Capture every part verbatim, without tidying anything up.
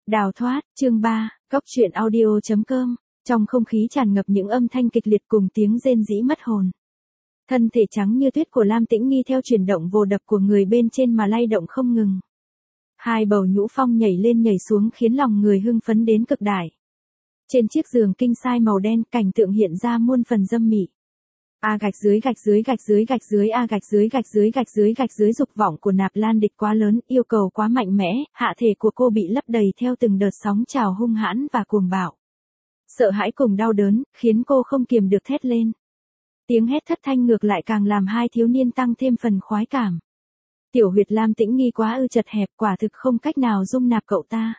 Đào thoát, chương ba, Góc truyện audio chấm com. Trong không khí tràn ngập những âm thanh kịch liệt cùng tiếng rên rỉ mất hồn. Thân thể trắng như tuyết của Lam Tĩnh Nghi theo chuyển động vồ đập của người bên trên mà lay động không ngừng. Hai bầu nhũ phong nhảy lên nhảy xuống khiến lòng người hưng phấn đến cực đại. Trên chiếc giường kinh sai màu đen, cảnh tượng hiện ra muôn phần dâm mị. A gạch dưới gạch dưới gạch dưới gạch dưới a gạch dưới gạch dưới gạch dưới gạch dưới dục vọng của Nạp Lan Địch quá lớn, yêu cầu quá mạnh mẽ, hạ thể của cô bị lấp đầy theo từng đợt sóng trào hung hãn và cuồng bạo. Sợ hãi cùng đau đớn, khiến cô không kiềm được thét lên. Tiếng hét thất thanh ngược lại càng làm hai thiếu niên tăng thêm phần khoái cảm. Tiểu huyệt Lam Tĩnh Nghi quá ư chật hẹp, quả thực không cách nào dung nạp cậu ta.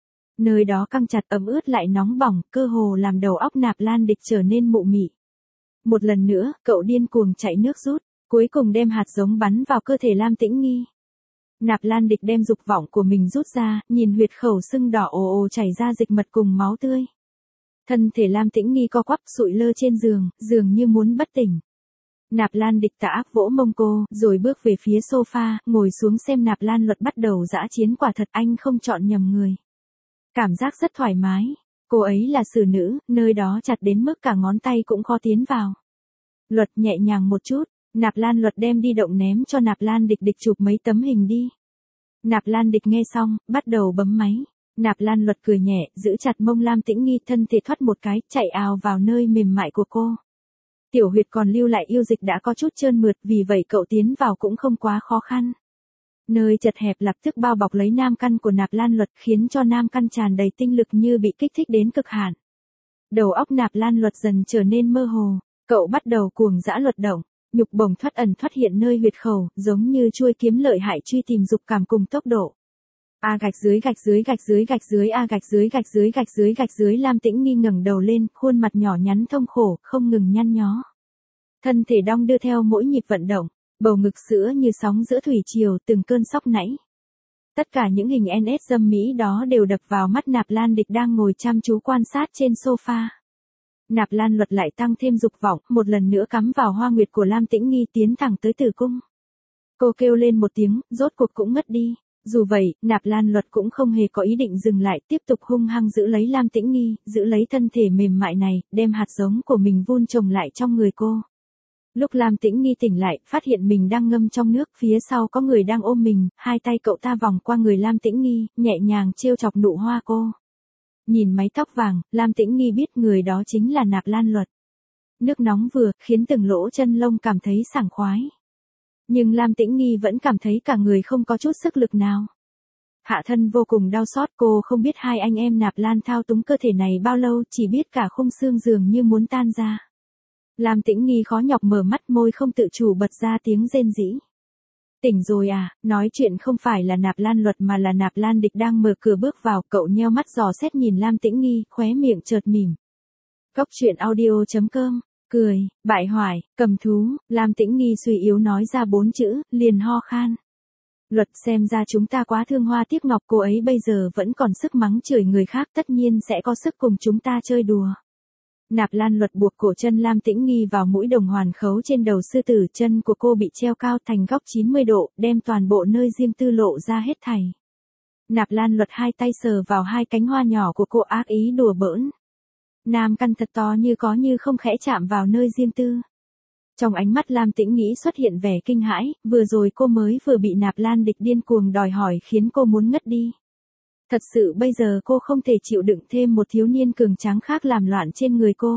Nơi đó căng chặt, ấm ướt lại nóng bỏng, cơ hồ làm đầu óc Nạp Lan Địch trở nên mụ mị. Một lần nữa, cậu điên cuồng chạy nước rút, cuối cùng đem hạt giống bắn vào cơ thể Lam Tĩnh Nghi. Nạp Lan Địch đem dục vọng của mình rút ra, nhìn huyệt khẩu sưng đỏ ồ ồ chảy ra dịch mật cùng máu tươi. Thân thể Lam Tĩnh Nghi co quắp sụi lơ trên giường, dường như muốn bất tỉnh. Nạp Lan Địch tà ác vỗ mông cô, rồi bước về phía sofa, ngồi xuống xem Nạp Lan Luật bắt đầu dã chiến. Quả thật anh không chọn nhầm người. Cảm giác rất thoải mái. Cô ấy là xử nữ, nơi đó chặt đến mức cả ngón tay cũng khó tiến vào. Luật nhẹ nhàng một chút, Nạp Lan Luật đem đi động ném cho Nạp Lan Địch Địch chụp mấy tấm hình đi. Nạp Lan Địch nghe xong, bắt đầu bấm máy. Nạp Lan Luật cười nhẹ, giữ chặt mông Lam Tĩnh Nghi, thân thể thoát một cái, chạy ào vào nơi mềm mại của cô. Tiểu huyệt còn lưu lại yêu dịch đã có chút trơn mượt, vì vậy cậu tiến vào cũng không quá khó khăn. Nơi chật hẹp lập tức bao bọc lấy nam căn của Nạp Lan Luật, khiến cho nam căn tràn đầy tinh lực như bị kích thích đến cực hạn. Đầu óc Nạp Lan Luật dần trở nên mơ hồ, cậu bắt đầu cuồng dã luật động, nhục bổng thoát ẩn thoát hiện nơi huyệt khẩu, giống như chuôi kiếm lợi hại truy tìm dục cảm cùng tốc độ. A gạch dưới gạch dưới gạch dưới gạch dưới a gạch dưới gạch dưới gạch dưới gạch dưới Lam Tĩnh Nghi ngẩng đầu lên, khuôn mặt nhỏ nhắn thông khổ, không ngừng nhăn nhó. Thân thể đong đưa theo mỗi nhịp vận động, bầu ngực sữa như sóng giữa thủy triều, từng cơn sóc nảy. Tất cả những hình en ét dâm mỹ đó đều đập vào mắt Nạp Lan Địch đang ngồi chăm chú quan sát trên sofa. Nạp Lan Luật lại tăng thêm dục vọng, một lần nữa cắm vào hoa nguyệt của Lam Tĩnh Nghi, tiến thẳng tới tử cung. Cô kêu lên một tiếng, rốt cuộc cũng ngất đi. Dù vậy, Nạp Lan Luật cũng không hề có ý định dừng lại, tiếp tục hung hăng giữ lấy Lam Tĩnh Nghi, giữ lấy thân thể mềm mại này, đem hạt giống của mình vun trồng lại trong người cô. Lúc Lam Tĩnh Nghi tỉnh lại, phát hiện mình đang ngâm trong nước, phía sau có người đang ôm mình, hai tay cậu ta vòng qua người Lam Tĩnh Nghi, nhẹ nhàng trêu chọc nụ hoa cô. Nhìn mái tóc vàng, Lam Tĩnh Nghi biết người đó chính là Nạp Lan Luật. Nước nóng vừa, khiến từng lỗ chân lông cảm thấy sảng khoái. Nhưng Lam Tĩnh Nghi vẫn cảm thấy cả người không có chút sức lực nào. Hạ thân vô cùng đau xót, cô không biết hai anh em Nạp Lan thao túng cơ thể này bao lâu, chỉ biết cả khung xương dường như muốn tan ra. Lam Tĩnh Nghi khó nhọc mở mắt, môi không tự chủ bật ra tiếng rên rỉ. Tỉnh rồi à, nói chuyện không phải là Nạp Lan Luật mà là Nạp Lan Địch đang mở cửa bước vào, cậu nheo mắt dò xét nhìn Lam Tĩnh Nghi, khóe miệng chợt mỉm. Góc truyện audio chấm com, cười, bại hoại, cầm thú, Lam Tĩnh Nghi suy yếu nói ra bốn chữ, liền ho khan. Luật, xem ra chúng ta quá thương hoa tiếc ngọc, cô ấy bây giờ vẫn còn sức mắng chửi người khác, tất nhiên sẽ có sức cùng chúng ta chơi đùa. Nạp Lan Luật buộc cổ chân Lam Tĩnh Nghi vào mũi đồng hoàn khấu trên đầu sư tử, chân của cô bị treo cao thành góc chín mươi độ, đem toàn bộ nơi riêng tư lộ ra hết thảy. Nạp Lan Luật hai tay sờ vào hai cánh hoa nhỏ của cô, ác ý đùa bỡn. Nam căn thật to như có như không khẽ chạm vào nơi riêng tư. Trong ánh mắt Lam Tĩnh Nghi xuất hiện vẻ kinh hãi, vừa rồi cô mới vừa bị Nạp Lan Địch điên cuồng đòi hỏi khiến cô muốn ngất đi. Thật sự bây giờ cô không thể chịu đựng thêm một thiếu niên cường tráng khác làm loạn trên người cô.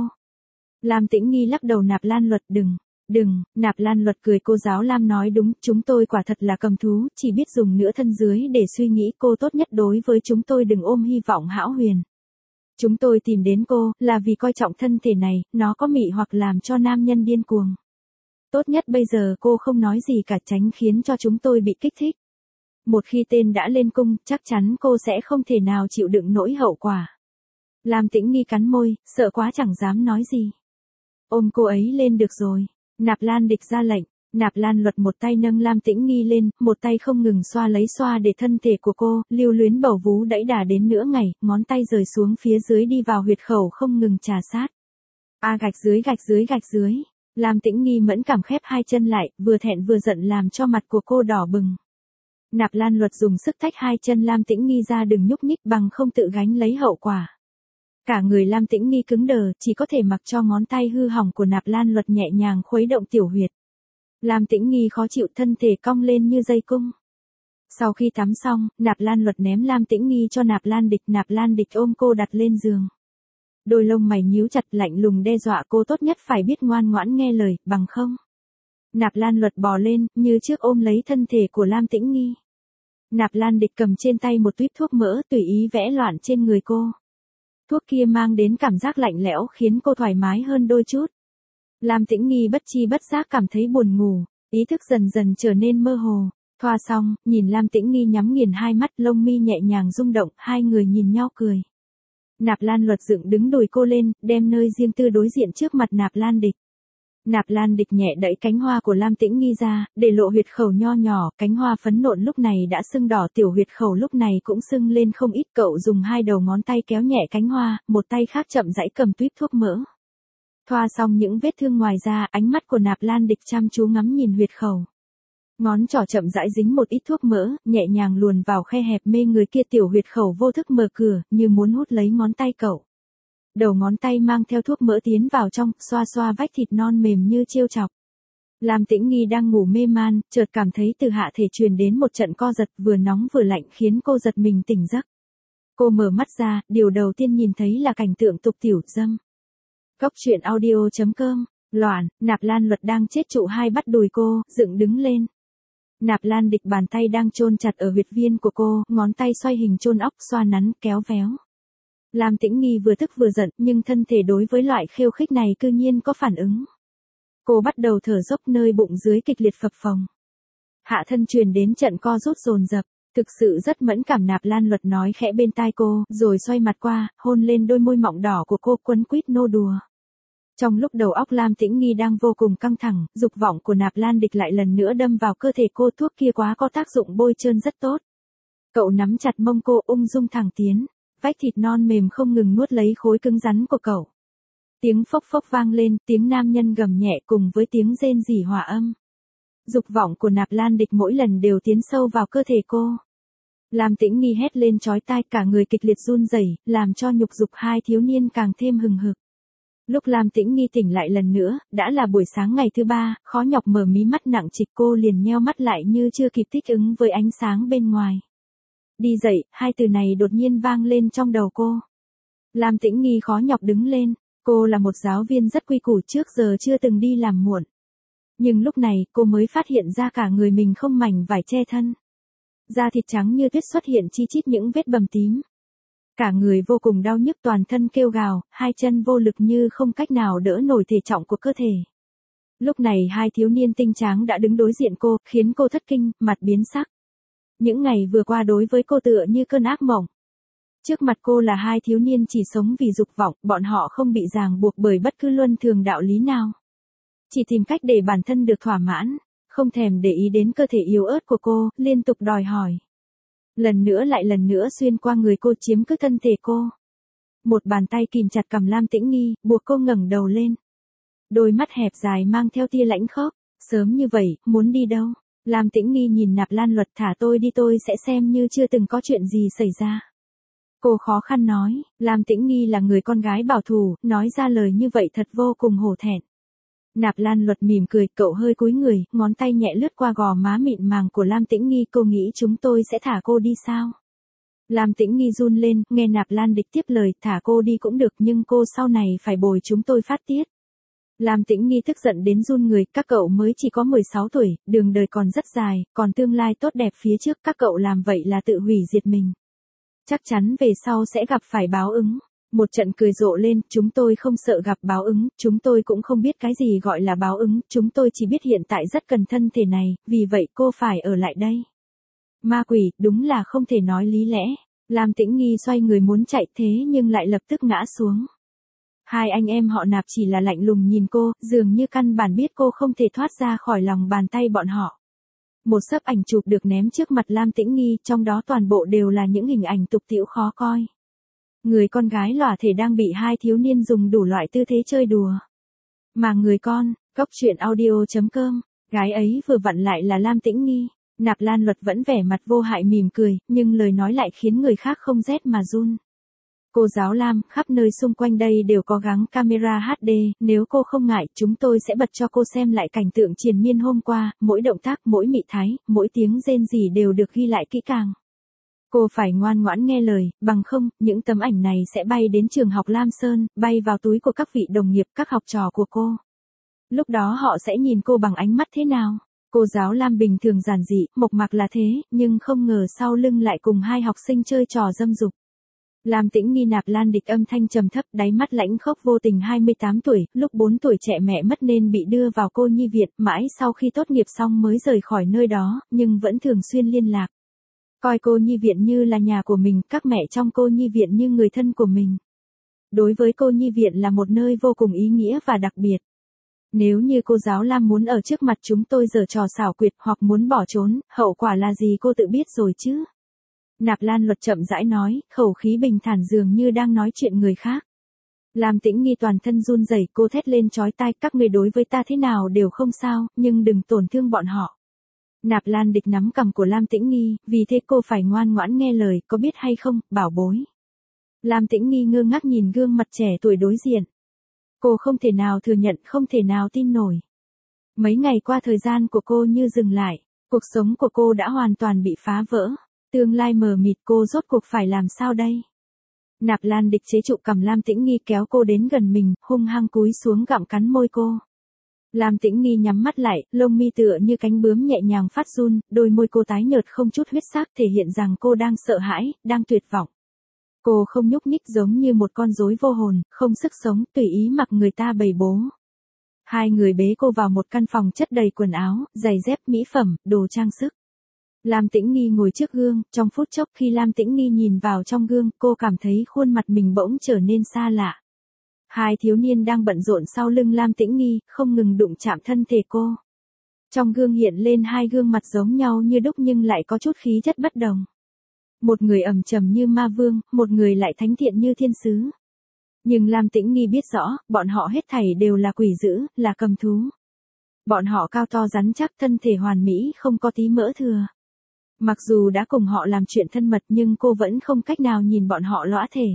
Lam Tĩnh Nghi lắc đầu. Nạp Lan Luật, đừng, đừng, Nạp Lan Luật cười, cô giáo Lam nói đúng, chúng tôi quả thật là cầm thú, chỉ biết dùng nửa thân dưới để suy nghĩ, cô tốt nhất đối với chúng tôi đừng ôm hy vọng hão huyền. Chúng tôi tìm đến cô, là vì coi trọng thân thể này, nó có mị hoặc làm cho nam nhân điên cuồng. Tốt nhất bây giờ cô không nói gì cả, tránh khiến cho chúng tôi bị kích thích. Một khi tên đã lên cung, chắc chắn cô sẽ không thể nào chịu đựng nỗi hậu quả. Lam Tĩnh Nghi cắn môi, sợ quá chẳng dám nói gì. Ôm cô ấy lên được rồi. Nạp Lan Địch ra lệnh. Nạp Lan Luật một tay nâng Lam Tĩnh Nghi lên, một tay không ngừng xoa lấy xoa để thân thể của cô, lưu luyến bầu vú đẫy đà đến nửa ngày, ngón tay rời xuống phía dưới đi vào huyệt khẩu không ngừng trà sát. A gạch dưới gạch dưới gạch dưới. Lam Tĩnh Nghi mẫn cảm khép hai chân lại, vừa thẹn vừa giận làm cho mặt của cô đỏ bừng. Nạp Lan Luật dùng sức tách hai chân Lam Tĩnh Nghi ra đừng nhúc nhích bằng không tự gánh lấy hậu quả. Cả người Lam Tĩnh Nghi cứng đờ, chỉ có thể mặc cho ngón tay hư hỏng của Nạp Lan Luật nhẹ nhàng khuấy động tiểu huyệt. Lam Tĩnh Nghi khó chịu, thân thể cong lên như dây cung. Sau khi tắm xong, Nạp Lan Luật ném Lam Tĩnh Nghi cho Nạp Lan Địch, Nạp Lan Địch ôm cô đặt lên giường. Đôi lông mày nhíu chặt, lạnh lùng đe dọa cô tốt nhất phải biết ngoan ngoãn nghe lời, bằng không. Nạp Lan Luật bò lên, như trước ôm lấy thân thể của Lam Tĩnh Nghi. Nạp Lan Địch cầm trên tay một tuýp thuốc mỡ tùy ý vẽ loạn trên người cô. Thuốc kia mang đến cảm giác lạnh lẽo khiến cô thoải mái hơn đôi chút. Lam Tĩnh Nghi bất chi bất giác cảm thấy buồn ngủ, ý thức dần dần trở nên mơ hồ. Thoa xong, nhìn Lam Tĩnh Nghi nhắm nghiền hai mắt, lông mi nhẹ nhàng rung động, hai người nhìn nhau cười. Nạp Lan Luật dựng đứng đùi cô lên, đem nơi riêng tư đối diện trước mặt Nạp Lan Địch. Nạp Lan Địch nhẹ đẩy cánh hoa của Lam Tĩnh Nghi ra, để lộ huyệt khẩu nho nhỏ, cánh hoa phấn nộn lúc này đã sưng đỏ, tiểu huyệt khẩu lúc này cũng sưng lên không ít. Cậu dùng hai đầu ngón tay kéo nhẹ cánh hoa, một tay khác chậm rãi cầm tuýp thuốc mỡ. Thoa xong những vết thương ngoài ra, ánh mắt của Nạp Lan Địch chăm chú ngắm nhìn huyệt khẩu. Ngón trỏ chậm rãi dính một ít thuốc mỡ, nhẹ nhàng luồn vào khe hẹp mê người kia, tiểu huyệt khẩu vô thức mở cửa, như muốn hút lấy ngón tay cậu. Đầu ngón tay mang theo thuốc mỡ tiến vào trong, xoa xoa vách thịt non mềm như trêu chọc. Lam Tĩnh Nghi đang ngủ mê man, chợt cảm thấy từ hạ thể truyền đến một trận co giật vừa nóng vừa lạnh khiến cô giật mình tỉnh giấc. Cô mở mắt ra, điều đầu tiên nhìn thấy là cảnh tượng tục tiểu dâm. Cốc truyện audio chấm com, loạn, Nạp Lan Luật đang chết trụ hai bắt đùi cô, dựng đứng lên. Nạp Lan Địch bàn tay đang chôn chặt ở huyệt viên của cô, ngón tay xoay hình chôn óc, xoa nắn, kéo véo. Lam Tĩnh Nghi vừa tức vừa giận, nhưng thân thể đối với loại khiêu khích này cư nhiên có phản ứng. Cô bắt đầu thở dốc, nơi bụng dưới kịch liệt phập phồng. Hạ thân truyền đến trận co rút dồn dập, thực sự rất mẫn cảm. Nạp Lan Luật nói khẽ bên tai cô, rồi xoay mặt qua, hôn lên đôi môi mọng đỏ của cô, quấn quýt nô đùa. Trong lúc đầu óc Lam Tĩnh Nghi đang vô cùng căng thẳng, dục vọng của Nạp Lan Địch lại lần nữa đâm vào cơ thể cô, thuốc kia quá có tác dụng bôi trơn rất tốt. Cậu nắm chặt mông cô, ung dung thẳng tiến, vách thịt non mềm không ngừng nuốt lấy khối cứng rắn của cậu. Tiếng phốc phốc vang lên, tiếng nam nhân gầm nhẹ cùng với tiếng rên rỉ hòa âm. Dục vọng của Nạp Lan Địch mỗi lần đều tiến sâu vào cơ thể cô. Lam Tĩnh Nghi hét lên chói tai, cả người kịch liệt run rẩy, làm cho nhục dục hai thiếu niên càng thêm hừng hực. Lúc Lam Tĩnh Nghi tỉnh lại lần nữa, đã là buổi sáng ngày thứ ba, khó nhọc mở mí mắt nặng trịch, cô liền nheo mắt lại như chưa kịp thích ứng với ánh sáng bên ngoài. Đi dậy, hai từ này đột nhiên vang lên trong đầu cô. Lam Tĩnh Nghi khó nhọc đứng lên, cô là một giáo viên rất quy củ, trước giờ chưa từng đi làm muộn. Nhưng lúc này, cô mới phát hiện ra cả người mình không mảnh vải che thân. Da thịt trắng như tuyết xuất hiện chi chít những vết bầm tím. Cả người vô cùng đau nhức, toàn thân kêu gào, hai chân vô lực như không cách nào đỡ nổi thể trọng của cơ thể. Lúc này hai thiếu niên tinh tráng đã đứng đối diện cô, khiến cô thất kinh, mặt biến sắc. Những ngày vừa qua đối với cô tựa như cơn ác mộng. Trước mặt cô là hai thiếu niên chỉ sống vì dục vọng, bọn họ không bị ràng buộc bởi bất cứ luân thường đạo lý nào. Chỉ tìm cách để bản thân được thỏa mãn, không thèm để ý đến cơ thể yếu ớt của cô, liên tục đòi hỏi. Lần nữa lại lần nữa xuyên qua người cô, chiếm cứ thân thể cô. Một bàn tay kìm chặt cằm Lam Tĩnh Nghi, buộc cô ngẩng đầu lên. Đôi mắt hẹp dài mang theo tia lãnh khốc, sớm như vậy, muốn đi đâu? Lam Tĩnh Nghi nhìn Nạp Lan Luật, thả tôi đi, tôi sẽ xem như chưa từng có chuyện gì xảy ra. Cô khó khăn nói, Lam Tĩnh Nghi là người con gái bảo thủ, nói ra lời như vậy thật vô cùng hổ thẹn. Nạp Lan Luật mỉm cười, cậu hơi cúi người, ngón tay nhẹ lướt qua gò má mịn màng của Lam Tĩnh Nghi, cô nghĩ chúng tôi sẽ thả cô đi sao? Lam Tĩnh Nghi run lên, nghe Nạp Lan Địch tiếp lời, thả cô đi cũng được nhưng cô sau này phải bồi chúng tôi phát tiết. Lam Tĩnh Nghi tức giận đến run người, các cậu mới chỉ có mười sáu tuổi, đường đời còn rất dài, còn tương lai tốt đẹp phía trước, các cậu làm vậy là tự hủy diệt mình. Chắc chắn về sau sẽ gặp phải báo ứng. Một trận cười rộ lên, chúng tôi không sợ gặp báo ứng, chúng tôi cũng không biết cái gì gọi là báo ứng, chúng tôi chỉ biết hiện tại rất cần thân thể này, vì vậy cô phải ở lại đây. Ma quỷ, đúng là không thể nói lý lẽ. Lam Tĩnh Nghi xoay người muốn chạy thế nhưng lại lập tức ngã xuống. Hai anh em họ Nạp chỉ là lạnh lùng nhìn cô, dường như căn bản biết cô không thể thoát ra khỏi lòng bàn tay bọn họ. Một xấp ảnh chụp được ném trước mặt Lam Tĩnh Nghi, trong đó toàn bộ đều là những hình ảnh tục tĩu khó coi. Người con gái lòa thể đang bị hai thiếu niên dùng đủ loại tư thế chơi đùa. Mà người con, cốc truyện audio chấm com, gái ấy vừa vặn lại là Lam Tĩnh Nghi. Nạp Lan Luật vẫn vẻ mặt vô hại mỉm cười, nhưng lời nói lại khiến người khác không rét mà run. Cô giáo Lam, khắp nơi xung quanh đây đều có gắn camera hát đê, nếu cô không ngại, chúng tôi sẽ bật cho cô xem lại cảnh tượng triền miên hôm qua, mỗi động tác, mỗi mị thái, mỗi tiếng rên rỉ đều được ghi lại kỹ càng. Cô phải ngoan ngoãn nghe lời, bằng không, những tấm ảnh này sẽ bay đến trường học Lam Sơn, bay vào túi của các vị đồng nghiệp, các học trò của cô. Lúc đó họ sẽ nhìn cô bằng ánh mắt thế nào? Cô giáo Lam bình thường giản dị, mộc mạc là thế, nhưng không ngờ sau lưng lại cùng hai học sinh chơi trò dâm dục. Lam Tĩnh Nghi Nạp Lan Địch âm thanh trầm thấp, đáy mắt lãnh khốc vô tình hai mươi tám tuổi, lúc bốn tuổi trẻ mẹ mất nên bị đưa vào cô nhi viện, mãi sau khi tốt nghiệp xong mới rời khỏi nơi đó, nhưng vẫn thường xuyên liên lạc. Coi cô nhi viện như là nhà của mình, các mẹ trong cô nhi viện như người thân của mình. Đối với cô nhi viện là một nơi vô cùng ý nghĩa và đặc biệt. Nếu như cô giáo Lam muốn ở trước mặt chúng tôi giở trò xảo quyệt hoặc muốn bỏ trốn, hậu quả là gì cô tự biết rồi chứ? Nạp Lan Luật chậm rãi nói, khẩu khí bình thản dường như đang nói chuyện người khác. Lam Tĩnh Nghi toàn thân run rẩy, cô thét lên chói tai, các người đối với ta thế nào đều không sao, nhưng đừng tổn thương bọn họ. Nạp Lan Địch nắm cằm của Lam Tĩnh Nghi, vì thế cô phải ngoan ngoãn nghe lời, có biết hay không, bảo bối. Lam Tĩnh Nghi ngơ ngác nhìn gương mặt trẻ tuổi đối diện. Cô không thể nào thừa nhận, không thể nào tin nổi. Mấy ngày qua thời gian của cô như dừng lại, cuộc sống của cô đã hoàn toàn bị phá vỡ. Tương lai mờ mịt, cô rốt cuộc phải làm sao đây? Nạp Lan Địch chế trụ cằm Lam Tĩnh Nghi kéo cô đến gần mình, hung hăng cúi xuống gặm cắn môi cô. Lam Tĩnh Nghi nhắm mắt lại, lông mi tựa như cánh bướm nhẹ nhàng phát run, đôi môi cô tái nhợt không chút huyết sắc thể hiện rằng cô đang sợ hãi, đang tuyệt vọng. Cô không nhúc nhích giống như một con rối vô hồn, không sức sống, tùy ý mặc người ta bày bố. Hai người bế cô vào một căn phòng chất đầy quần áo, giày dép, mỹ phẩm, đồ trang sức. Lam Tĩnh Nghi ngồi trước gương, trong phút chốc khi Lam Tĩnh Nghi nhìn vào trong gương, cô cảm thấy khuôn mặt mình bỗng trở nên xa lạ. Hai thiếu niên đang bận rộn sau lưng Lam Tĩnh Nghi, không ngừng đụng chạm thân thể cô. Trong gương hiện lên hai gương mặt giống nhau như đúc nhưng lại có chút khí chất bất đồng. Một người ẩm trầm như ma vương, một người lại thánh thiện như thiên sứ. Nhưng Lam Tĩnh Nghi biết rõ, bọn họ hết thảy đều là quỷ dữ, là cầm thú. Bọn họ cao to rắn chắc, thân thể hoàn mỹ, không có tí mỡ thừa. Mặc dù đã cùng họ làm chuyện thân mật nhưng cô vẫn không cách nào nhìn bọn họ lõa thể.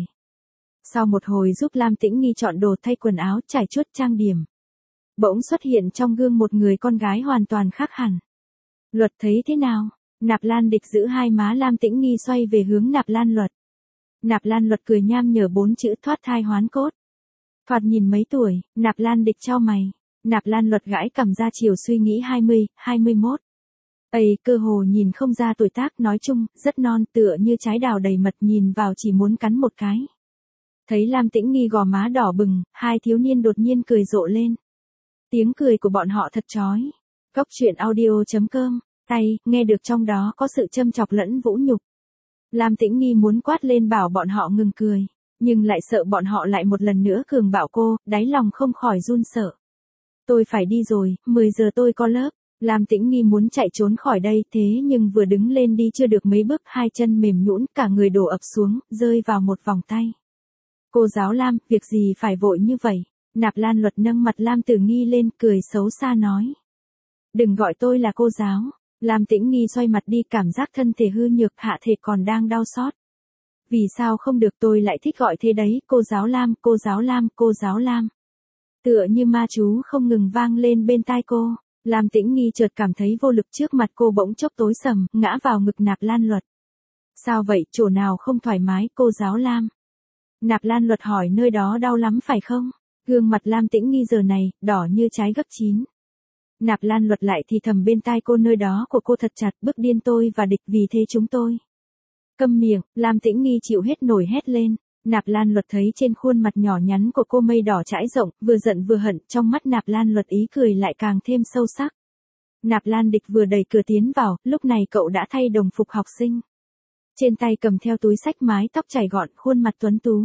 Sau một hồi giúp Lam Tĩnh Nghi chọn đồ, thay quần áo, trải chuốt trang điểm. Bỗng xuất hiện trong gương một người con gái hoàn toàn khác hẳn. Luật thấy thế nào? Nạp Lan Địch giữ hai má Lam Tĩnh Nghi xoay về hướng Nạp Lan Luật. Nạp Lan Luật cười nham nhở bốn chữ thoát thai hoán cốt. Thoạt nhìn mấy tuổi, Nạp Lan Địch chau mày. Nạp Lan Luật gãi cằm ra chiều suy nghĩ hai mươi, hai mươi mốt. Ây, cơ hồ nhìn không ra tuổi tác, nói chung, rất non, tựa như trái đào đầy mật, nhìn vào chỉ muốn cắn một cái. Thấy Lam Tĩnh Nghi gò má đỏ bừng, hai thiếu niên đột nhiên cười rộ lên. Tiếng cười của bọn họ thật chói. Góc truyện audio chấm com, tay, nghe được trong đó có sự châm chọc lẫn vũ nhục. Lam Tĩnh Nghi muốn quát lên bảo bọn họ ngừng cười, nhưng lại sợ bọn họ lại một lần nữa cường bạo cô, đáy lòng không khỏi run sợ. Tôi phải đi rồi, mười giờ tôi có lớp. Lam Tĩnh Nghi muốn chạy trốn khỏi đây, thế nhưng vừa đứng lên đi chưa được mấy bước, hai chân mềm nhũn, cả người đổ ập xuống, rơi vào một vòng tay. Cô giáo Lam, việc gì phải vội như vậy? Nạp Lan Luật nâng mặt Lam Tử Nghi lên, cười xấu xa nói. Đừng gọi tôi là cô giáo. Lam Tĩnh Nghi xoay mặt đi, cảm giác thân thể hư nhược, hạ thể còn đang đau xót. Vì sao không được, tôi lại thích gọi thế đấy, cô giáo Lam, cô giáo Lam, cô giáo Lam. Tựa như ma chú không ngừng vang lên bên tai cô. Lam Tĩnh Nghi chợt cảm thấy vô lực, trước mặt cô bỗng chốc tối sầm, ngã vào ngực Nạp Lan Luật. Sao vậy, chỗ nào không thoải mái, cô giáo Lam? Nạp Lan Luật hỏi, nơi đó đau lắm phải không? Gương mặt Lam Tĩnh Nghi giờ này, đỏ như trái gấp chín. Nạp Lan Luật lại thì thầm bên tai cô, nơi đó của cô thật chặt, bức điên tôi và địch, vì thế chúng tôi. Câm miệng, Lam Tĩnh Nghi chịu hết nổi hét lên. Nạp Lan Luật thấy trên khuôn mặt nhỏ nhắn của cô mây đỏ trải rộng, vừa giận vừa hận, trong mắt Nạp Lan Luật ý cười lại càng thêm sâu sắc. Nạp Lan Địch vừa đẩy cửa tiến vào, lúc này cậu đã thay đồng phục học sinh. Trên tay cầm theo túi xách, mái tóc chảy gọn, khuôn mặt tuấn tú.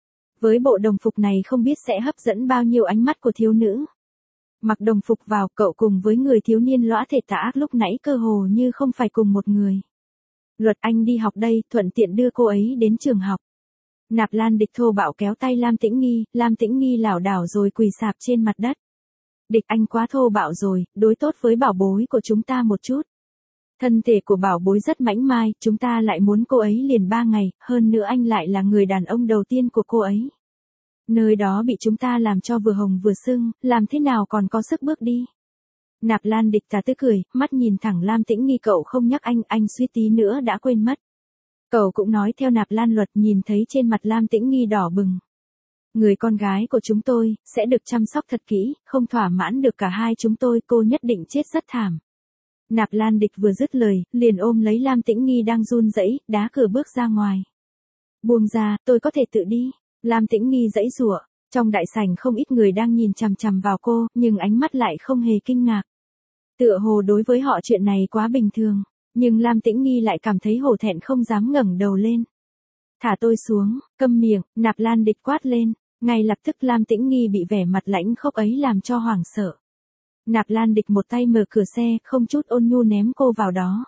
Với bộ đồng phục này không biết sẽ hấp dẫn bao nhiêu ánh mắt của thiếu nữ. Mặc đồng phục vào, cậu cùng với người thiếu niên lõa thể tà ác lúc nãy cơ hồ như không phải cùng một người. Luật, anh đi học đây, thuận tiện đưa cô ấy đến trường học. Nạp Lan Địch thô bạo kéo tay Lam Tĩnh Nghi, Lam Tĩnh Nghi lảo đảo rồi quỳ sạp trên mặt đất. Địch, anh quá thô bạo rồi, đối tốt với bảo bối của chúng ta một chút. Thân thể của bảo bối rất mảnh mai, chúng ta lại muốn cô ấy liền ba ngày, hơn nữa anh lại là người đàn ông đầu tiên của cô ấy. Nơi đó bị chúng ta làm cho vừa hồng vừa sưng, làm thế nào còn có sức bước đi. Nạp Lan Địch tà tứ cười, mắt nhìn thẳng Lam Tĩnh Nghi, cậu không nhắc anh, anh suýt tí nữa đã quên mất. Cậu cũng nói theo Nạp Lan Luật, nhìn thấy trên mặt Lam Tĩnh Nghi đỏ bừng. Người con gái của chúng tôi, sẽ được chăm sóc thật kỹ, không thỏa mãn được cả hai chúng tôi, cô nhất định chết rất thảm. Nạp Lan Địch vừa dứt lời, liền ôm lấy Lam Tĩnh Nghi đang run rẩy, đá cửa bước ra ngoài. Buông ra, tôi có thể tự đi. Lam Tĩnh Nghi giãy giụa, trong đại sảnh không ít người đang nhìn chằm chằm vào cô, nhưng ánh mắt lại không hề kinh ngạc. Tựa hồ đối với họ chuyện này quá bình thường, nhưng Lam Tĩnh Nghi lại cảm thấy hổ thẹn không dám ngẩng đầu lên. Thả tôi xuống, câm miệng, Nạp Lan Địch quát lên, ngay lập tức Lam Tĩnh Nghi bị vẻ mặt lãnh khốc ấy làm cho hoảng sợ. Nạp Lan Địch một tay mở cửa xe, không chút ôn nhu ném cô vào đó.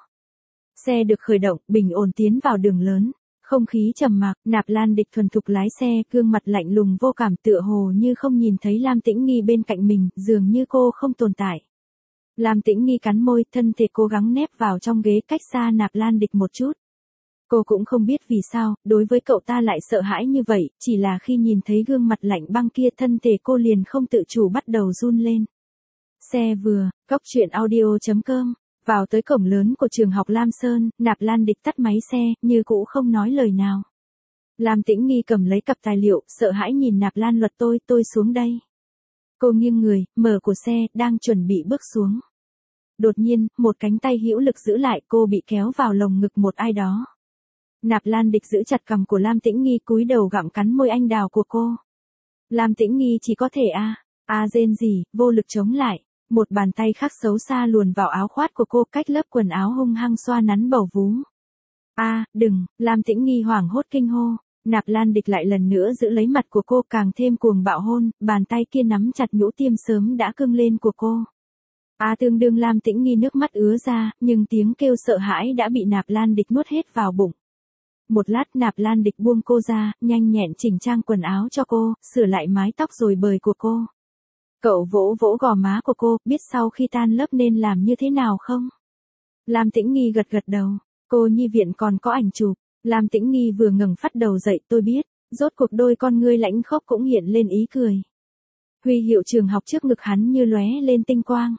Xe được khởi động, bình ổn tiến vào đường lớn. Không khí trầm mặc, Nạp Lan Địch thuần thục lái xe, gương mặt lạnh lùng vô cảm, tựa hồ như không nhìn thấy Lam Tĩnh Nghi bên cạnh mình, dường như cô không tồn tại. Lam Tĩnh Nghi cắn môi, thân thể cố gắng nép vào trong ghế cách xa Nạp Lan Địch một chút. Cô cũng không biết vì sao, đối với cậu ta lại sợ hãi như vậy, chỉ là khi nhìn thấy gương mặt lạnh băng kia, thân thể cô liền không tự chủ bắt đầu run lên. Xe vừa, góc truyện audio chấm com. Vào tới cổng lớn của trường học Lam Sơn, Nạp Lan Địch tắt máy xe, như cũ không nói lời nào. Lam Tĩnh Nghi cầm lấy cặp tài liệu, sợ hãi nhìn Nạp Lan Luật, tôi, tôi xuống đây. Cô nghiêng người, mở cửa xe, đang chuẩn bị bước xuống. Đột nhiên, một cánh tay hữu lực giữ lại, cô bị kéo vào lồng ngực một ai đó. Nạp Lan Địch giữ chặt cằm của Lam Tĩnh Nghi, cúi đầu gặm cắn môi anh đào của cô. Lam Tĩnh Nghi chỉ có thể a, a rên rỉ, vô lực chống lại. Một bàn tay khác xấu xa luồn vào áo khoác của cô, cách lớp quần áo hung hăng xoa nắn bầu vú. A, đừng, Lam Tĩnh Nghi hoảng hốt kinh hô. Nạp Lan Địch lại lần nữa giữ lấy mặt của cô, càng thêm cuồng bạo hôn, bàn tay kia nắm chặt nhũ tiêm sớm đã cưng lên của cô. A, tương đương Lam Tĩnh Nghi nước mắt ứa ra, nhưng tiếng kêu sợ hãi đã bị Nạp Lan Địch nuốt hết vào bụng. Một lát Nạp Lan Địch buông cô ra, nhanh nhẹn chỉnh trang quần áo cho cô, sửa lại mái tóc rồi bời của cô. Cậu vỗ vỗ gò má của cô, biết sau khi tan lớp nên làm như thế nào không? Lam Tĩnh Nghi gật gật đầu, cô nhi viện còn có ảnh chụp. Lam Tĩnh Nghi vừa ngẩng phát đầu dậy, tôi biết, rốt cuộc đôi con ngươi lãnh khốc cũng hiện lên ý cười. Huy hiệu trường học trước ngực hắn như lóe lên tinh quang.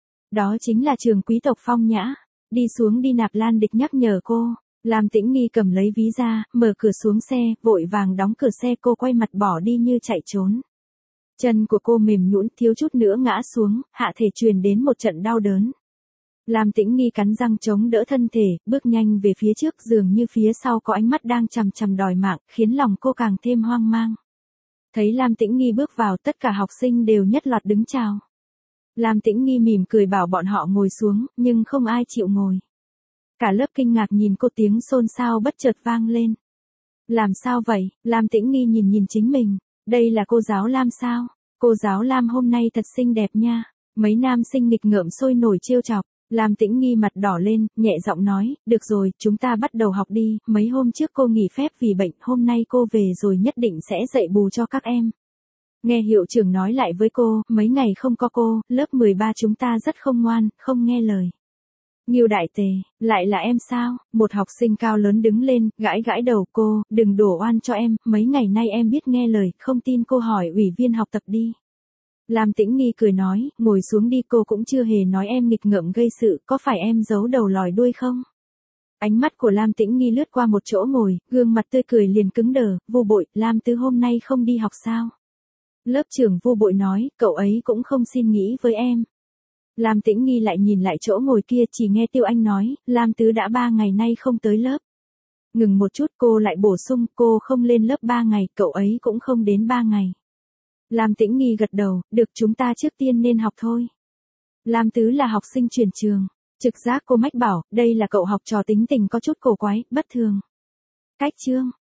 Đó chính là trường quý tộc Phong Nhã. Đi xuống đi, Nạp Lan Địch nhắc nhở cô. Lam Tĩnh Nghi cầm lấy ví ra, mở cửa xuống xe, vội vàng đóng cửa xe, cô quay mặt bỏ đi như chạy trốn. Chân của cô mềm nhũn, thiếu chút nữa ngã xuống, hạ thể truyền đến một trận đau đớn. Lam Tĩnh Nghi cắn răng chống đỡ thân thể, bước nhanh về phía trước, dường như phía sau có ánh mắt đang chằm chằm đòi mạng, khiến lòng cô càng thêm hoang mang. Thấy Lam Tĩnh Nghi bước vào, tất cả học sinh đều nhất loạt đứng chào. Lam Tĩnh Nghi mỉm cười bảo bọn họ ngồi xuống, nhưng không ai chịu ngồi. Cả lớp kinh ngạc nhìn cô, tiếng xôn xao bất chợt vang lên. Làm sao vậy? Lam Tĩnh Nghi nhìn nhìn chính mình. Đây là cô giáo Lam sao? Cô giáo Lam hôm nay thật xinh đẹp nha. Mấy nam sinh nghịch ngợm sôi nổi trêu chọc. Lam Tĩnh Nghi mặt đỏ lên, nhẹ giọng nói, được rồi, chúng ta bắt đầu học đi. Mấy hôm trước cô nghỉ phép vì bệnh, hôm nay cô về rồi nhất định sẽ dạy bù cho các em. Nghe hiệu trưởng nói lại với cô, mấy ngày không có cô, lớp mười ba chúng ta rất không ngoan, không nghe lời. Ngưu Đại Tề, lại là em sao? Một học sinh cao lớn đứng lên, gãi gãi đầu, cô, đừng đổ oan cho em, mấy ngày nay em biết nghe lời, không tin cô hỏi ủy viên học tập đi. Lam Tĩnh Nghi cười nói, ngồi xuống đi, cô cũng chưa hề nói em nghịch ngợm gây sự, có phải em giấu đầu lòi đuôi không? Ánh mắt của Lam Tĩnh Nghi lướt qua một chỗ ngồi, gương mặt tươi cười liền cứng đờ, Vô Bội, Lam Tứ hôm nay không đi học sao? Lớp trưởng Vô Bội nói, cậu ấy cũng không xin nghỉ với em. Lam Tĩnh Nghi lại nhìn lại chỗ ngồi kia, chỉ nghe Tiêu Anh nói, Lam Tứ đã ba ngày nay không tới lớp. Ngừng một chút, cô lại bổ sung, cô không lên lớp ba ngày, cậu ấy cũng không đến ba ngày. Lam Tĩnh Nghi gật đầu, được, chúng ta trước tiên nên học thôi. Lam Tứ là học sinh chuyển trường. Trực giác cô mách bảo, đây là cậu học trò tính tình có chút cổ quái, bất thường. Cách chương,